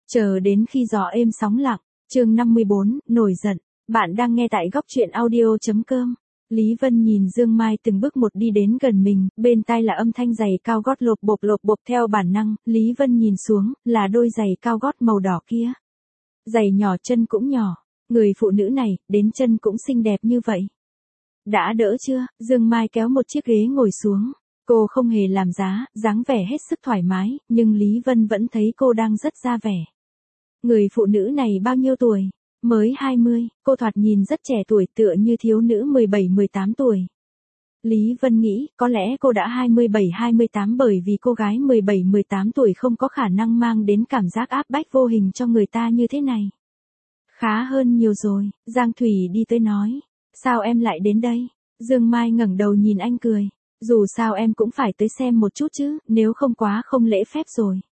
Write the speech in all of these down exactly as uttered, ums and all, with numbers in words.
Chờ đến khi gió êm sóng lặng, chương năm mươi bốn, nổi giận. Bạn đang nghe tại góc truyện audio chấm com. Lý Vân nhìn Dương Mai từng bước một đi đến gần mình, bên tai là âm thanh giày cao gót lộp bộp lộp bộp theo bản năng, Lý Vân nhìn xuống, là đôi giày cao gót màu đỏ kia. Giày nhỏ chân cũng nhỏ, người phụ nữ này, đến chân cũng xinh đẹp như vậy. Đã đỡ chưa? Dương Mai kéo một chiếc ghế ngồi xuống. Cô không hề làm giá, dáng vẻ hết sức thoải mái, nhưng Lý Vân vẫn thấy cô đang rất ra vẻ. Người phụ nữ này bao nhiêu tuổi? Mới hai mươi, cô thoạt nhìn rất trẻ tuổi tựa như thiếu nữ mười bảy mười tám tuổi. Lý Vân nghĩ, có lẽ cô đã hai mươi bảy hai mươi tám bởi vì cô gái mười bảy mười tám tuổi không có khả năng mang đến cảm giác áp bách vô hình cho người ta như thế này. Khá hơn nhiều rồi, Giang Thủy đi tới nói. Sao em lại đến đây? Dương Mai ngẩng đầu nhìn anh cười. Dù sao em cũng phải tới xem một chút chứ, nếu không quá không lễ phép rồi.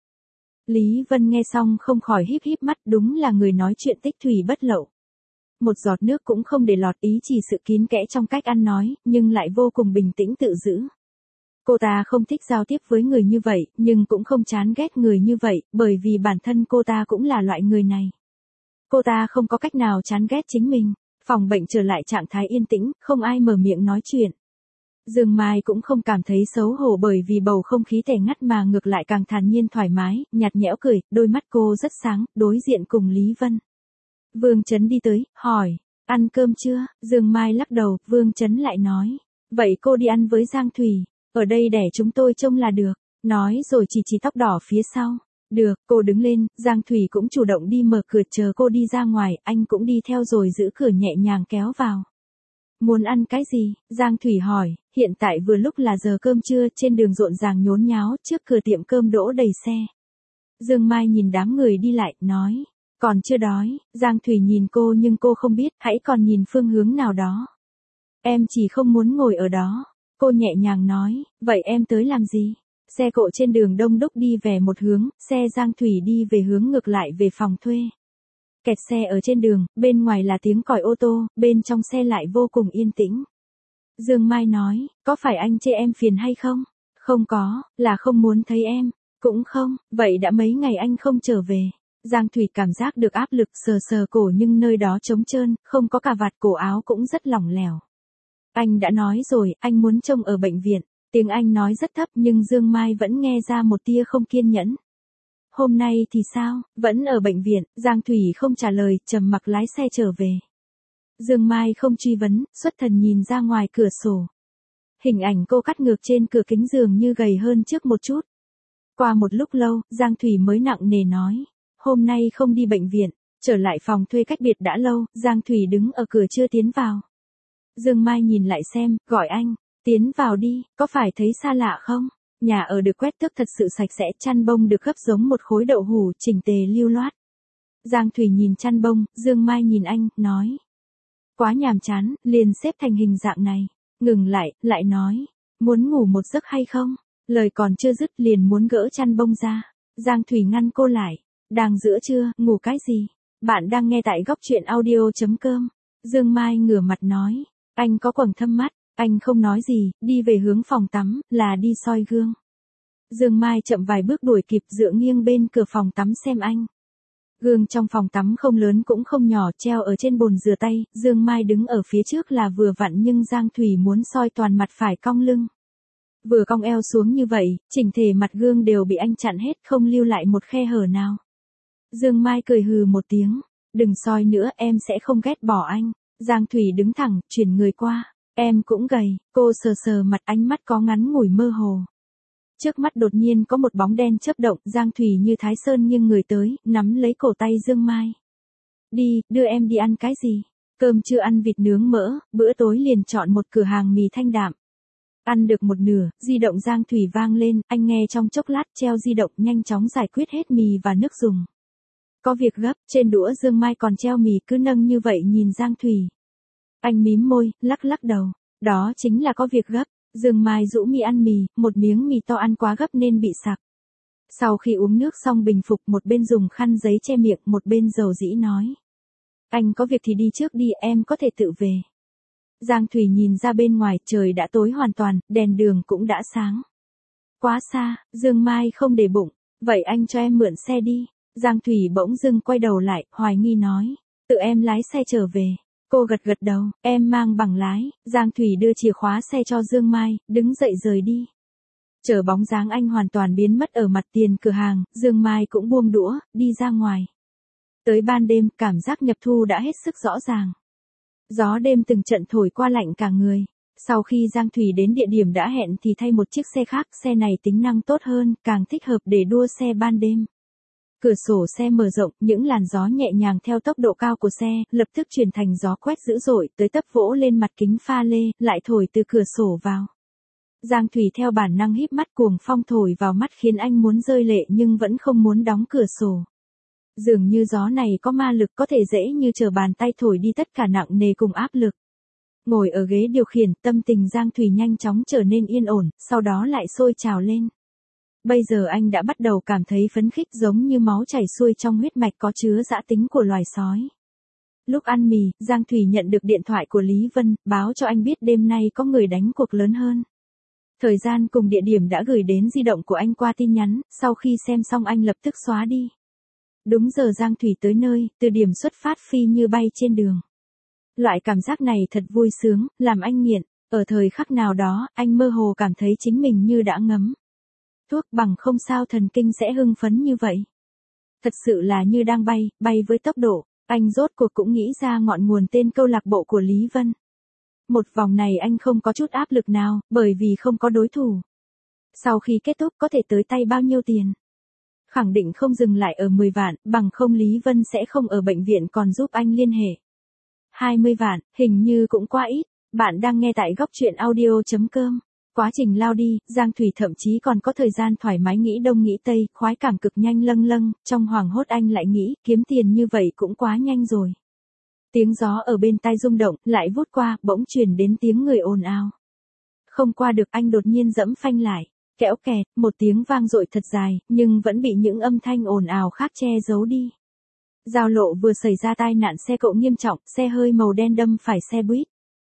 Lý Vân nghe xong không khỏi híp híp mắt, đúng là người nói chuyện tích thủy bất lậu. Một giọt nước cũng không để lọt, ý chỉ sự kín kẽ trong cách ăn nói, nhưng lại vô cùng bình tĩnh tự giữ. Cô ta không thích giao tiếp với người như vậy, nhưng cũng không chán ghét người như vậy, bởi vì bản thân cô ta cũng là loại người này. Cô ta không có cách nào chán ghét chính mình. Phòng bệnh trở lại trạng thái yên tĩnh, không ai mở miệng nói chuyện. Dương Mai cũng không cảm thấy xấu hổ bởi vì bầu không khí tẻ ngắt mà ngược lại càng thản nhiên thoải mái, nhạt nhẽo cười, đôi mắt cô rất sáng, đối diện cùng Lý Vân. Vương Chấn đi tới, hỏi, ăn cơm chưa? Dương Mai lắc đầu, Vương Chấn lại nói, vậy cô đi ăn với Giang Thủy, ở đây để chúng tôi trông là được. Nói rồi chỉ chỉ tóc đỏ phía sau. Được, cô đứng lên, Giang Thủy cũng chủ động đi mở cửa chờ cô đi ra ngoài, anh cũng đi theo rồi giữ cửa nhẹ nhàng kéo vào. Muốn ăn cái gì? Giang Thủy hỏi, hiện tại vừa lúc là giờ cơm trưa, trên đường rộn ràng nhốn nháo, trước cửa tiệm cơm đỗ đầy xe. Dương Mai nhìn đám người đi lại, nói, còn chưa đói. Giang Thủy nhìn cô nhưng cô không biết, hãy còn nhìn phương hướng nào đó. Em chỉ không muốn ngồi ở đó. Cô nhẹ nhàng nói, vậy em tới làm gì? Xe cộ trên đường đông đúc đi về một hướng, xe Giang Thủy đi về hướng ngược lại về phòng thuê. Kẹt xe ở trên đường, bên ngoài là tiếng còi ô tô, bên trong xe lại vô cùng yên tĩnh. Dương Mai nói, có phải anh chê em phiền hay không? Không có, là không muốn thấy em. Cũng không, vậy đã mấy ngày anh không trở về. Giang Thủy cảm giác được áp lực sờ sờ cổ nhưng nơi đó trống trơn, không có cà vạt, cổ áo cũng rất lỏng lẻo. Anh đã nói rồi, anh muốn trông ở bệnh viện. Tiếng Anh nói rất thấp nhưng Dương Mai vẫn nghe ra một tia không kiên nhẫn. Hôm nay thì sao? Vẫn ở bệnh viện, Giang Thủy không trả lời, trầm mặc lái xe trở về. Dương Mai không truy vấn, xuất thần nhìn ra ngoài cửa sổ. Hình ảnh cô cắt ngược trên cửa kính dường như gầy hơn trước một chút. Qua một lúc lâu, Giang Thủy mới nặng nề nói. Hôm nay không đi bệnh viện, trở lại phòng thuê cách biệt đã lâu, Giang Thủy đứng ở cửa chưa tiến vào. Dương Mai nhìn lại xem, gọi anh. Tiến vào đi, có phải thấy xa lạ không? Nhà ở được quét tước thật sự sạch sẽ, chăn bông được gấp giống một khối đậu hủ, chỉnh tề lưu loát. Giang Thủy nhìn chăn bông, Dương Mai nhìn anh, nói. Quá nhàm chán, liền xếp thành hình dạng này. Ngừng lại, lại nói. Muốn ngủ một giấc hay không? Lời còn chưa dứt liền muốn gỡ chăn bông ra. Giang Thủy ngăn cô lại. Đang giữa trưa, ngủ cái gì? Bạn đang nghe tại góc truyện audio chấm com. Dương Mai ngửa mặt nói. Anh có quầng thâm mắt. Anh không nói gì, đi về hướng phòng tắm, là đi soi gương. Dương Mai chậm vài bước đuổi kịp dựa nghiêng bên cửa phòng tắm xem anh. Gương trong phòng tắm không lớn cũng không nhỏ, treo ở trên bồn rửa tay, Dương Mai đứng ở phía trước là vừa vặn nhưng Giang Thủy muốn soi toàn mặt phải cong lưng. Vừa cong eo xuống như vậy, chỉnh thể mặt gương đều bị anh chặn hết, không lưu lại một khe hở nào. Dương Mai cười hừ một tiếng, đừng soi nữa, em sẽ không ghét bỏ anh. Giang Thủy đứng thẳng, chuyển người qua. Em cũng gầy, cô sờ sờ mặt, ánh mắt có ngắn ngủi mơ hồ. Trước mắt đột nhiên có một bóng đen chớp động, Giang Thủy như Thái Sơn nghiêng người tới, nắm lấy cổ tay Dương Mai. Đi, đưa em đi ăn cái gì? Cơm chưa ăn vịt nướng mỡ, bữa tối liền chọn một cửa hàng mì thanh đạm. Ăn được một nửa, di động Giang Thủy vang lên, anh nghe trong chốc lát, treo di động nhanh chóng giải quyết hết mì và nước dùng. Có việc gấp, trên đũa Dương Mai còn treo mì, cứ nâng như vậy nhìn Giang Thủy. Anh mím môi, lắc lắc đầu. Đó chính là có việc gấp. Dương Mai rũ mì ăn mì, một miếng mì to ăn quá gấp nên bị sặc. Sau khi uống nước xong bình phục, một bên dùng khăn giấy che miệng, một bên dầu dĩ nói. Anh có việc thì đi trước đi, em có thể tự về. Giang Thủy nhìn ra bên ngoài, trời đã tối hoàn toàn, đèn đường cũng đã sáng. Quá xa, Dương Mai không để bụng. Vậy anh cho em mượn xe đi. Giang Thủy bỗng dưng quay đầu lại, hoài nghi nói. Tự em lái xe trở về. Cô gật gật đầu, em mang bằng lái. Giang Thủy đưa chìa khóa xe cho Dương Mai, đứng dậy rời đi. Chờ bóng dáng anh hoàn toàn biến mất ở mặt tiền cửa hàng, Dương Mai cũng buông đũa, đi ra ngoài. Tới ban đêm, cảm giác nhập thu đã hết sức rõ ràng. Gió đêm từng trận thổi qua lạnh cả người. Sau khi Giang Thủy đến địa điểm đã hẹn thì thay một chiếc xe khác, xe này tính năng tốt hơn, càng thích hợp để đua xe ban đêm. Cửa sổ xe mở rộng, những làn gió nhẹ nhàng theo tốc độ cao của xe, lập tức chuyển thành gió quét dữ dội, tới tấp vỗ lên mặt kính pha lê, lại thổi từ cửa sổ vào. Giang Thủy theo bản năng híp mắt, cuồng phong thổi vào mắt khiến anh muốn rơi lệ nhưng vẫn không muốn đóng cửa sổ. Dường như gió này có ma lực, có thể dễ như trở bàn tay thổi đi tất cả nặng nề cùng áp lực. Ngồi ở ghế điều khiển, tâm tình Giang Thủy nhanh chóng trở nên yên ổn, sau đó lại sôi trào lên. Bây giờ anh đã bắt đầu cảm thấy phấn khích, giống như máu chảy xuôi trong huyết mạch, có chứa dã tính của loài sói. Lúc ăn mì, Giang Thủy nhận được điện thoại của Lý Vân, báo cho anh biết đêm nay có người đánh cuộc lớn hơn. Thời gian cùng địa điểm đã gửi đến di động của anh qua tin nhắn, sau khi xem xong anh lập tức xóa đi. Đúng giờ Giang Thủy tới nơi, từ điểm xuất phát phi như bay trên đường. Loại cảm giác này thật vui sướng, làm anh nghiện. Ở thời khắc nào đó, anh mơ hồ cảm thấy chính mình như đã ngấm thuốc, bằng không sao thần kinh sẽ hưng phấn như vậy. Thật sự là như đang bay, bay với tốc độ. Anh rốt cuộc cũng nghĩ ra ngọn nguồn tên câu lạc bộ của Lý Vân. Một vòng này anh không có chút áp lực nào, bởi vì không có đối thủ. Sau khi kết thúc có thể tới tay bao nhiêu tiền? Khẳng định không dừng lại ở mười vạn, bằng không Lý Vân sẽ không ở bệnh viện còn giúp anh liên hệ. hai mươi vạn, hình như cũng quá ít. Bạn đang nghe tại góc truyện audio chấm com. Quá trình lao đi, Giang Thủy thậm chí còn có thời gian thoải mái nghĩ đông nghĩ tây, khoái cảm cực nhanh lâng lâng, trong hoảng hốt anh lại nghĩ, kiếm tiền như vậy cũng quá nhanh rồi. Tiếng gió ở bên tai rung động, lại vút qua, bỗng truyền đến tiếng người ồn ào. Không qua được, anh đột nhiên giẫm phanh lại. Kẽo kẹt, một tiếng vang dội thật dài, nhưng vẫn bị những âm thanh ồn ào khác che giấu đi. Giao lộ vừa xảy ra tai nạn xe cộ nghiêm trọng, xe hơi màu đen đâm phải xe buýt.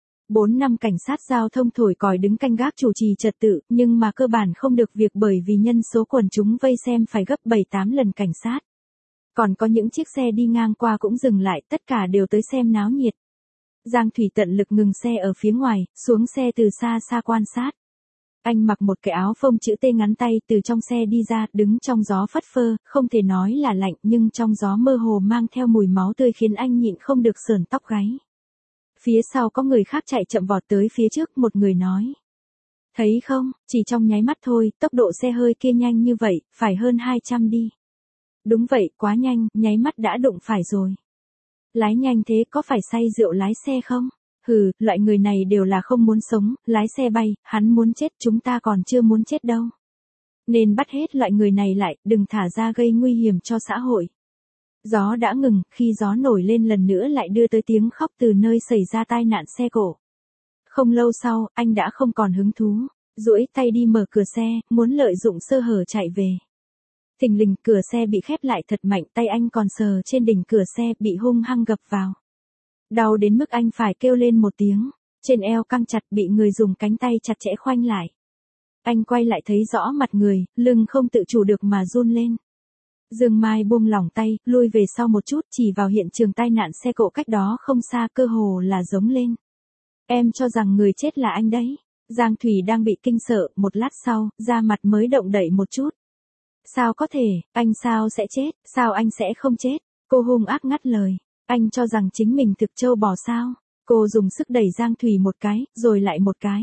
Bốn năm cảnh sát giao thông thổi còi đứng canh gác chủ trì trật tự, nhưng mà cơ bản không được việc bởi vì nhân số quần chúng vây xem phải gấp bảy tám lần cảnh sát. Còn có những chiếc xe đi ngang qua cũng dừng lại, tất cả đều tới xem náo nhiệt. Giang Thủy tận lực ngừng xe ở phía ngoài, xuống xe từ xa xa quan sát. Anh mặc một cái áo phông chữ T ngắn tay, từ trong xe đi ra, đứng trong gió phất phơ, không thể nói là lạnh nhưng trong gió mơ hồ mang theo mùi máu tươi khiến anh nhịn không được sởn tóc gáy. Phía sau có người khác chạy chậm vọt tới phía trước, một người nói. Thấy không, chỉ trong nháy mắt thôi, tốc độ xe hơi kia nhanh như vậy, phải hơn hai trăm đi. Đúng vậy, quá nhanh, nháy mắt đã đụng phải rồi. Lái nhanh thế có phải say rượu lái xe không? Hừ, loại người này đều là không muốn sống, lái xe bay, hắn muốn chết, chúng ta còn chưa muốn chết đâu. Nên bắt hết loại người này lại, đừng thả ra gây nguy hiểm cho xã hội. Gió đã ngừng, khi gió nổi lên lần nữa lại đưa tới tiếng khóc từ nơi xảy ra tai nạn xe cộ. Không lâu sau, anh đã không còn hứng thú, duỗi tay đi mở cửa xe, muốn lợi dụng sơ hở chạy về. Thình lình, cửa xe bị khép lại thật mạnh, tay anh còn sờ trên đỉnh cửa xe, bị hung hăng gập vào. Đau đến mức anh phải kêu lên một tiếng, trên eo căng chặt, bị người dùng cánh tay chặt chẽ khoanh lại. Anh quay lại thấy rõ mặt người, lưng không tự chủ được mà run lên. Dương Mai buông lỏng tay, lui về sau một chút, chỉ vào hiện trường tai nạn xe cộ cách đó không xa, cơ hồ là giống lên. Em cho rằng người chết là anh đấy. Giang Thủy đang bị kinh sợ, một lát sau, da mặt mới động đậy một chút. Sao có thể, anh sao sẽ chết, sao anh sẽ không chết? Cô hung ác ngắt lời. Anh cho rằng chính mình thực trâu bò sao? Cô dùng sức đẩy Giang Thủy một cái, rồi lại một cái.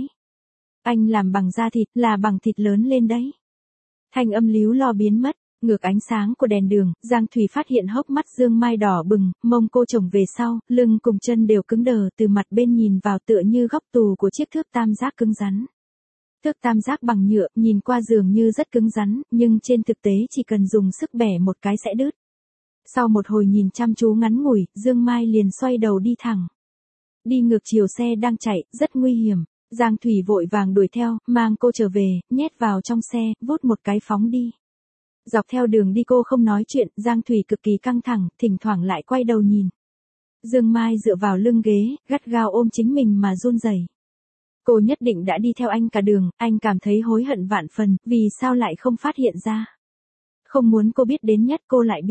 Anh làm bằng da thịt, là bằng thịt lớn lên đấy. Thanh âm líu lo biến mất, ngược ánh sáng của đèn đường, Giang Thủy phát hiện hốc mắt Dương Mai đỏ bừng, mông cô chồng về sau, lưng cùng chân đều cứng đờ, từ mặt bên nhìn vào tựa như góc tù của chiếc thước tam giác cứng rắn. Thước tam giác bằng nhựa, nhìn qua dường như rất cứng rắn, nhưng trên thực tế chỉ cần dùng sức bẻ một cái sẽ đứt. Sau một hồi nhìn chăm chú ngắn ngủi, Dương Mai liền xoay đầu đi thẳng. Đi ngược chiều xe đang chạy, rất nguy hiểm. Giang Thủy vội vàng đuổi theo, mang cô trở về, nhét vào trong xe, vút một cái phóng đi. Dọc theo đường đi cô không nói chuyện, Giang Thủy cực kỳ căng thẳng, thỉnh thoảng lại quay đầu nhìn. Dương Mai dựa vào lưng ghế, gắt gao ôm chính mình mà run rẩy. Cô nhất định đã đi theo anh cả đường, anh cảm thấy hối hận vạn phần, vì sao lại không phát hiện ra. Không muốn cô biết đến nhất cô lại biết.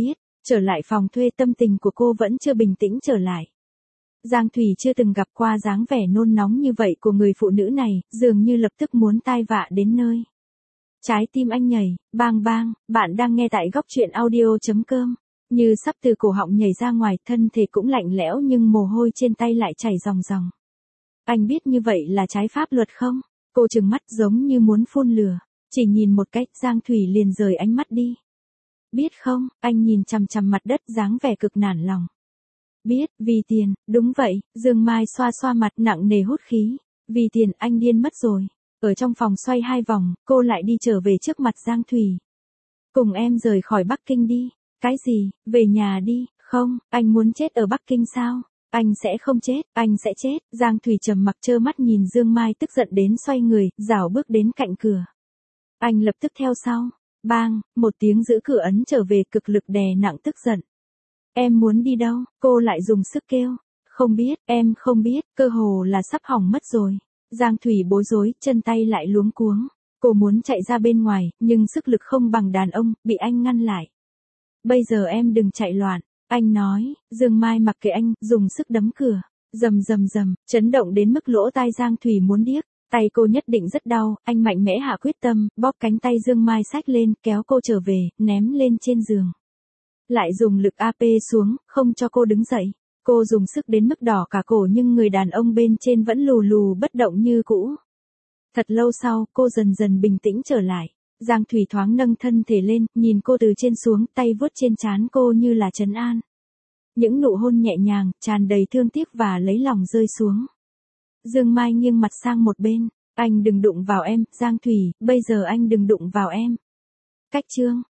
Trở lại phòng thuê, tâm tình của cô vẫn chưa bình tĩnh trở lại. Giang Thủy chưa từng gặp qua dáng vẻ nôn nóng như vậy của người phụ nữ này, dường như lập tức muốn tai vạ đến nơi. Trái tim anh nhảy, bang bang, bạn đang nghe tại góc truyện audio.com. Như sắp từ cổ họng nhảy ra ngoài, thân thể cũng lạnh lẽo nhưng mồ hôi trên tay lại chảy ròng ròng. Anh biết như vậy là trái pháp luật không? Cô trừng mắt giống như muốn phun lửa. Chỉ nhìn một cách, Giang Thủy liền rời ánh mắt đi. Biết không, anh nhìn chằm chằm mặt đất dáng vẻ cực nản lòng. Biết, vì tiền, đúng vậy, Dương Mai xoa xoa mặt nặng nề hút khí. Vì tiền anh điên mất rồi. Ở trong phòng xoay hai vòng, cô lại đi trở về trước mặt Giang Thủy. Cùng em rời khỏi Bắc Kinh đi. Cái gì, về nhà đi, không, anh muốn chết ở Bắc Kinh sao? Anh sẽ không chết, anh sẽ chết. Giang Thủy trầm mặc trơ mắt nhìn Dương Mai tức giận đến xoay người, rảo bước đến cạnh cửa. Anh lập tức theo sau. Bang, một tiếng giữ cửa ấn trở về, cực lực đè nặng tức giận. Em muốn đi đâu? Cô lại dùng sức kêu. Không biết, em không biết, cơ hồ là sắp hỏng mất rồi. Giang Thủy bối rối, chân tay lại luống cuống. Cô muốn chạy ra bên ngoài, nhưng sức lực không bằng đàn ông, bị anh ngăn lại. Bây giờ em đừng chạy loạn, anh nói. Dương Mai mặc kệ anh, dùng sức đấm cửa. Rầm rầm rầm, chấn động đến mức lỗ tai Giang Thủy muốn điếc. Tay cô nhất định rất đau, anh mạnh mẽ hạ quyết tâm, bóp cánh tay Dương Mai xách lên, kéo cô trở về, ném lên trên giường. Lại dùng lực áp xuống, không cho cô đứng dậy. Cô dùng sức đến mức đỏ cả cổ nhưng người đàn ông bên trên vẫn lù lù bất động như cũ. Thật lâu sau, cô dần dần bình tĩnh trở lại. Giang Thủy thoáng nâng thân thể lên, nhìn cô từ trên xuống, tay vuốt trên trán cô như là trấn an. Những nụ hôn nhẹ nhàng, tràn đầy thương tiếc và lấy lòng rơi xuống. Dương Mai nghiêng mặt sang một bên. Anh đừng đụng vào em, Giang Thủy, bây giờ anh đừng đụng vào em. Cách chương.